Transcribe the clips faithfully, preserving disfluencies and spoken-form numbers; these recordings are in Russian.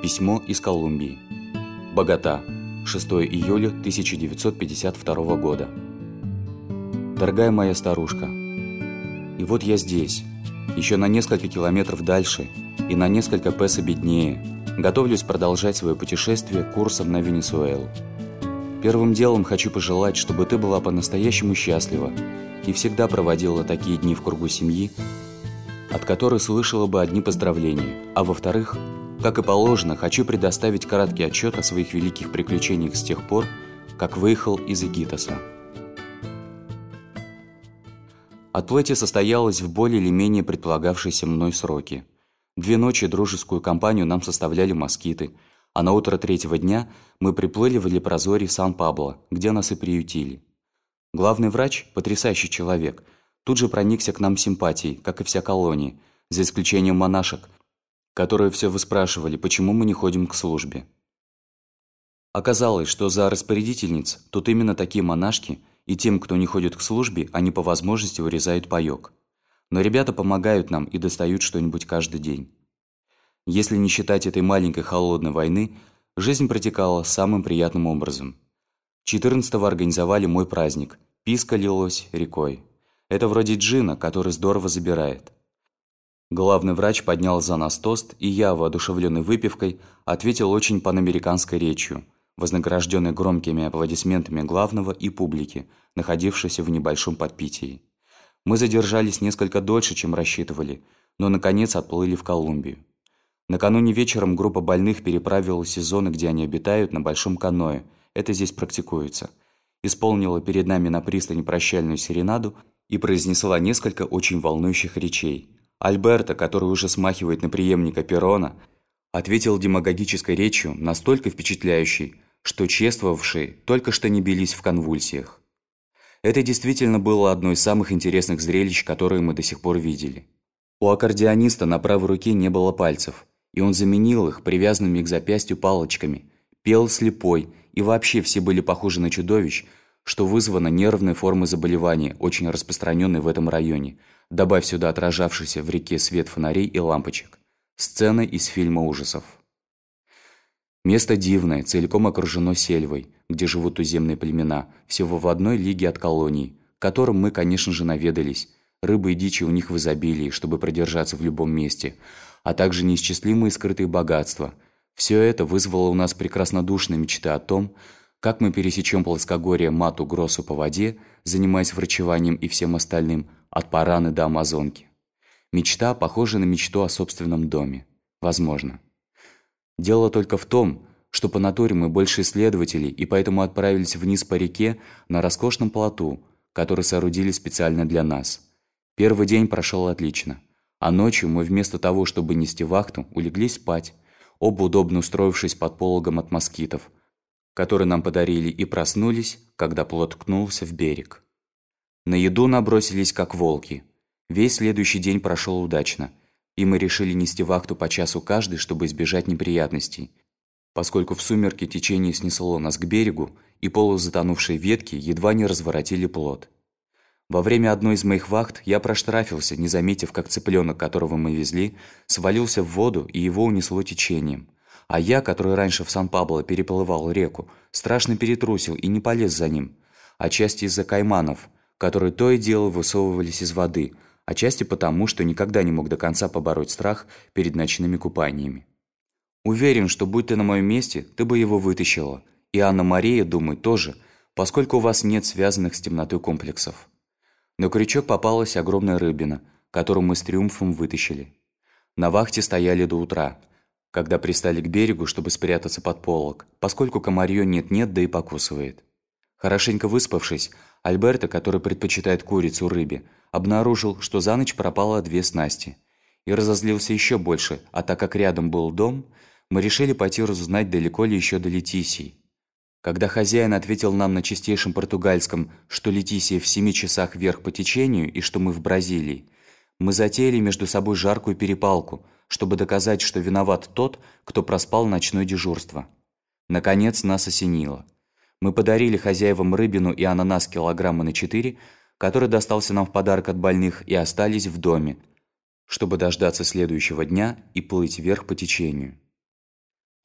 Письмо из Колумбии. Богота. шестое июля тысяча девятьсот пятьдесят второго года. Дорогая моя старушка, и вот я здесь, еще на несколько километров дальше и на несколько песо беднее, готовлюсь продолжать свое путешествие курсом на Венесуэлу. Первым делом хочу пожелать, чтобы ты была по-настоящему счастлива и всегда проводила такие дни в кругу семьи, от которой слышала бы одни поздравления. А во-вторых, как и положено, хочу предоставить краткий отчет о своих великих приключениях с тех пор, как выехал из Икитоса. Отплытие состоялось в более или менее предполагавшиеся мной сроки. Две ночи дружескую компанию нам составляли москиты, а на утро третьего дня мы приплыли в Лепрозорий Сан-Пабло, где нас и приютили. Главный врач, потрясающий человек, тут же проникся к нам симпатией, как и вся колония, за исключением монашек, которые все выспрашивали, почему мы не ходим к службе. Оказалось, что за распорядительниц тут именно такие монашки, и тем, кто не ходит к службе, они по возможности урезают паёк. Но ребята помогают нам и достают что-нибудь каждый день. Если не считать этой маленькой холодной войны, жизнь протекала самым приятным образом. четырнадцатого организовали мой праздник. Писка лилось рекой. Это вроде джина, который здорово забирает. Главный врач поднял за нас тост, и я, воодушевленный выпивкой, ответил очень панамериканской речью, вознагражденной громкими аплодисментами главного и публики, находившейся в небольшом подпитии. Мы задержались несколько дольше, чем рассчитывали, но, наконец, отплыли в Колумбию. Накануне вечером группа больных переправилась из зоны, где они обитают, на большом каноэ. Это здесь практикуется. Исполнила перед нами на пристани прощальную серенаду и произнесла несколько очень волнующих речей. Альберто, который уже смахивает на преемника Перона, ответил демагогической речью, настолько впечатляющей, что чествовавшие только что не бились в конвульсиях. Это действительно было одно из самых интересных зрелищ, которые мы до сих пор видели. У аккордеониста на правой руке не было пальцев, и он заменил их привязанными к запястью палочками, пел слепой, и вообще все были похожи на чудовищ, что вызвано нервной формой заболевания, очень распространенной в этом районе. Добавь сюда отражавшийся в реке свет фонарей и лампочек. Сцена из фильма ужасов. Место дивное, целиком окружено сельвой, где живут туземные племена, всего в одной лиге от колонии, к которым мы, конечно же, наведались. Рыбы и дичи у них в изобилии, чтобы продержаться в любом месте, а также неисчислимые скрытые богатства. Все это вызвало у нас прекраснодушные мечты о том, как мы пересечем плоскогорье Мату-Гроссу по воде, занимаясь врачеванием и всем остальным, от Параны до Амазонки. Мечта похожа на мечту о собственном доме. Возможно. Дело только в том, что по натуре мы больше исследователи, и поэтому отправились вниз по реке на роскошном плоту, который соорудили специально для нас. Первый день прошел отлично, а ночью мы вместо того, чтобы нести вахту, улеглись спать, оба удобно устроившись под пологом от москитов, который нам подарили, и проснулись, когда плот ткнулся в берег. На еду набросились как волки. Весь следующий день прошел удачно, и мы решили нести вахту по часу каждый, чтобы избежать неприятностей, поскольку в сумерки течение снесло нас к берегу, и полузатонувшие ветки едва не разворотили плот. Во время одной из моих вахт я проштрафился, не заметив, как цыпленок, которого мы везли, свалился в воду, и его унесло течением. А я, который раньше в Сан-Пабло переплывал реку, страшно перетрусил и не полез за ним, отчасти из-за кайманов, которые то и дело высовывались из воды, отчасти потому, что никогда не мог до конца побороть страх перед ночными купаниями. Уверен, что будь ты на моем месте, ты бы его вытащила, и Анна-Мария, думаю, тоже, поскольку у вас нет связанных с темнотой комплексов. На крючок попалась огромная рыбина, которую мы с триумфом вытащили. На вахте стояли до утра, когда пристали к берегу, чтобы спрятаться под полог, поскольку комарье нет-нет, да и покусывает. Хорошенько выспавшись, Альберто, который предпочитает курицу рыбе, обнаружил, что за ночь пропало две снасти. И разозлился еще больше, а так как рядом был дом, мы решили пойти разузнать, далеко ли еще до Летисии. Когда хозяин ответил нам на чистейшем португальском, что Летисия в семи часах вверх по течению и что мы в Бразилии, мы затеяли между собой жаркую перепалку, чтобы доказать, что виноват тот, кто проспал ночное дежурство. Наконец нас осенило. Мы подарили хозяевам рыбину и ананас килограмма на четыре, который достался нам в подарок от больных, и остались в доме, чтобы дождаться следующего дня и плыть вверх по течению.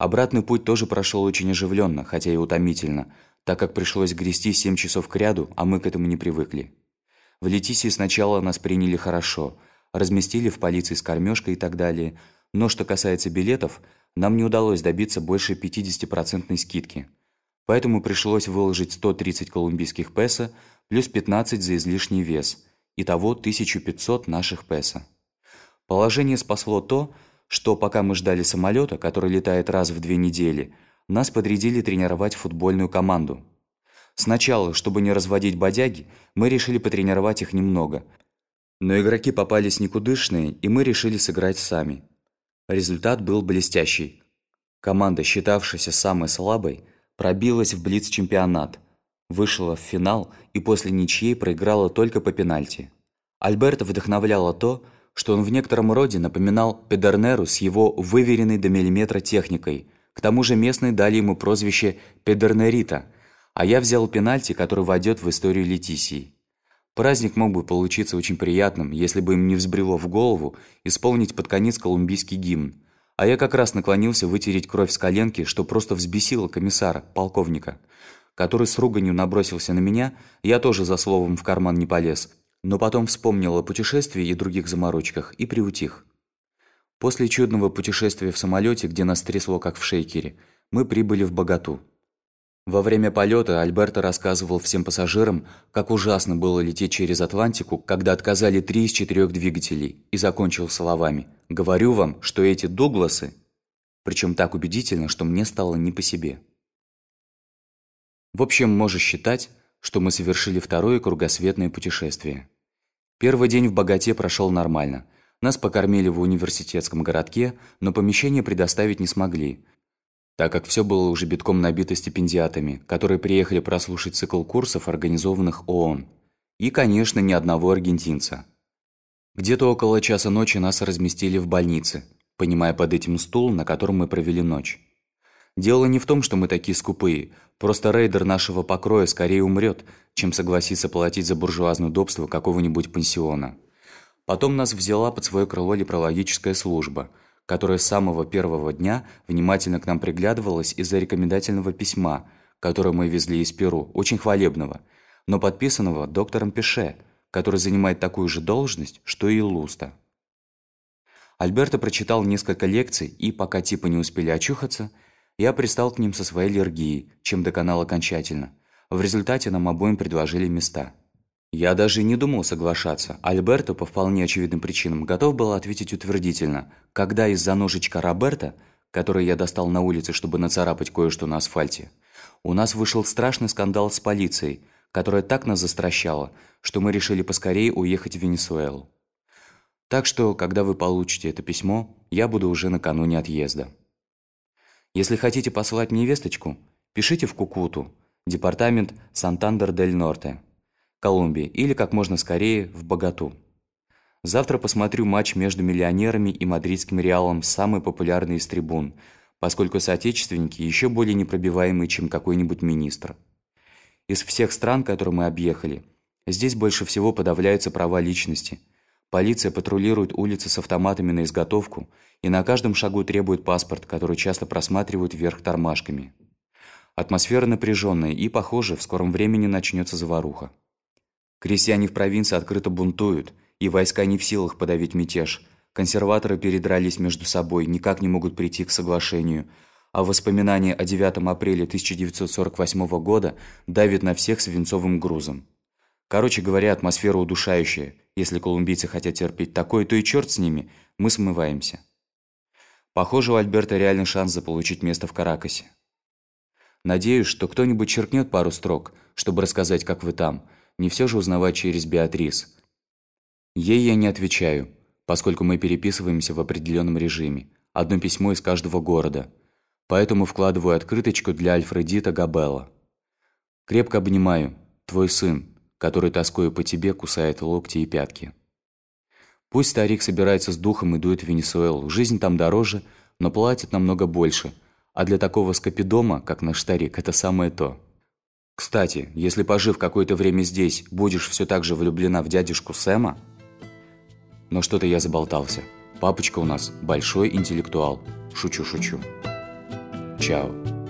Обратный путь тоже прошел очень оживленно, хотя и утомительно, так как пришлось грести семь часов кряду, а мы к этому не привыкли. В Летисии сначала нас приняли хорошо, разместили в полиции с кормежкой и так далее, но что касается билетов, нам не удалось добиться больше пятидесятипроцентной скидки. Поэтому пришлось выложить сто тридцать колумбийских песо плюс пятнадцать за излишний вес, итого тысяча пятьсот наших песо. Положение спасло то, что пока мы ждали самолета, который летает раз в две недели, нас подрядили тренировать футбольную команду. Сначала, чтобы не разводить бодяги, мы решили потренировать их немного, но игроки попались никудышные, и мы решили сыграть сами. Результат был блестящий. Команда, считавшаяся самой слабой, пробилась в блиц-чемпионат, вышла в финал и после ничьей проиграла только по пенальти. Альберто вдохновляло то, что он в некотором роде напоминал Педернеру с его выверенной до миллиметра техникой. К тому же местные дали ему прозвище Педернерита, а я взял пенальти, который войдет в историю Летисии. Праздник мог бы получиться очень приятным, если бы им не взбрело в голову исполнить под конец колумбийский гимн. А я как раз наклонился вытереть кровь с коленки, что просто взбесило комиссара, полковника, который с руганью набросился на меня. Я тоже за словом в карман не полез, но потом вспомнил о путешествии и других заморочках и приутих. После чудного путешествия в самолете, где нас трясло как в шейкере, мы прибыли в Боготу. Во время полета Альберто рассказывал всем пассажирам, как ужасно было лететь через Атлантику, когда отказали три из четырех двигателей, и закончил словами: «Говорю вам, что эти Дугласы...» Причем так убедительно, что мне стало не по себе. В общем, можешь считать, что мы совершили второе кругосветное путешествие. Первый день в Боготе прошел нормально. Нас покормили в университетском городке, но помещение предоставить не смогли, так как все было уже битком набито стипендиатами, которые приехали прослушать цикл курсов, организованных ООН. И, конечно, ни одного аргентинца. Где-то около часа ночи нас разместили в больнице, понимая под этим стул, на котором мы провели ночь. Дело не в том, что мы такие скупые, просто рейдер нашего покроя скорее умрет, чем согласится платить за буржуазное удобство какого-нибудь пансиона. Потом нас взяла под свое крыло лепрологическая служба, которая с самого первого дня внимательно к нам приглядывалась из-за рекомендательного письма, которое мы везли из Перу, очень хвалебного, но подписанного доктором Пеше, который занимает такую же должность, что и Луста. Альберто прочитал несколько лекций, и, пока типа не успели очухаться, я пристал к ним со своей аллергией, чем доконал окончательно. В результате нам обоим предложили места. Я даже не думал соглашаться. Альберто, по вполне очевидным причинам, готов был ответить утвердительно, когда из-за ножичка Роберто, который я достал на улице, чтобы нацарапать кое-что на асфальте, у нас вышел страшный скандал с полицией, которая так нас застращала, что мы решили поскорее уехать в Венесуэлу. Так что, когда вы получите это письмо, я буду уже накануне отъезда. Если хотите послать мне весточку, пишите в Кукуту, департамент Сантандер-дель-Норте, Колумбия, или как можно скорее в Боготу. Завтра посмотрю матч между миллионерами и мадридским Реалом, самый популярный из трибун, поскольку соотечественники еще более непробиваемые, чем какой-нибудь министр. Из всех стран, которые мы объехали, здесь больше всего подавляются права личности. Полиция патрулирует улицы с автоматами на изготовку и на каждом шагу требует паспорт, который часто просматривают вверх тормашками. Атмосфера напряженная, и, похоже, в скором времени начнется заваруха. Крестьяне в провинции открыто бунтуют, и войска не в силах подавить мятеж. Консерваторы передрались между собой, никак не могут прийти к соглашению, а воспоминания о девятом апреля тысяча девятьсот сорок восьмого года давят на всех свинцовым грузом. Короче говоря, атмосфера удушающая. Если колумбийцы хотят терпеть такое, то и черт с ними, мы смываемся. Похоже, у Альберто реальный шанс заполучить место в Каракасе. Надеюсь, что кто-нибудь черкнет пару строк, чтобы рассказать, как вы там. Не все же узнавать через Беатрис. Ей я не отвечаю, поскольку мы переписываемся в определенном режиме. Одно письмо из каждого города. Поэтому вкладываю открыточку для Альфредита Габелла. Крепко обнимаю, твой сын, который, тоскуя по тебе, кусает локти и пятки. Пусть старик собирается с духом и дует в Венесуэлу. Жизнь там дороже, но платит намного больше. А для такого скопидома, как наш старик, это самое то. Кстати, если, пожив какое-то время здесь, будешь все так же влюблена в дядюшку Сэма... Но что-то я заболтался. Папочка у нас большой интеллектуал. Шучу-шучу. Чао.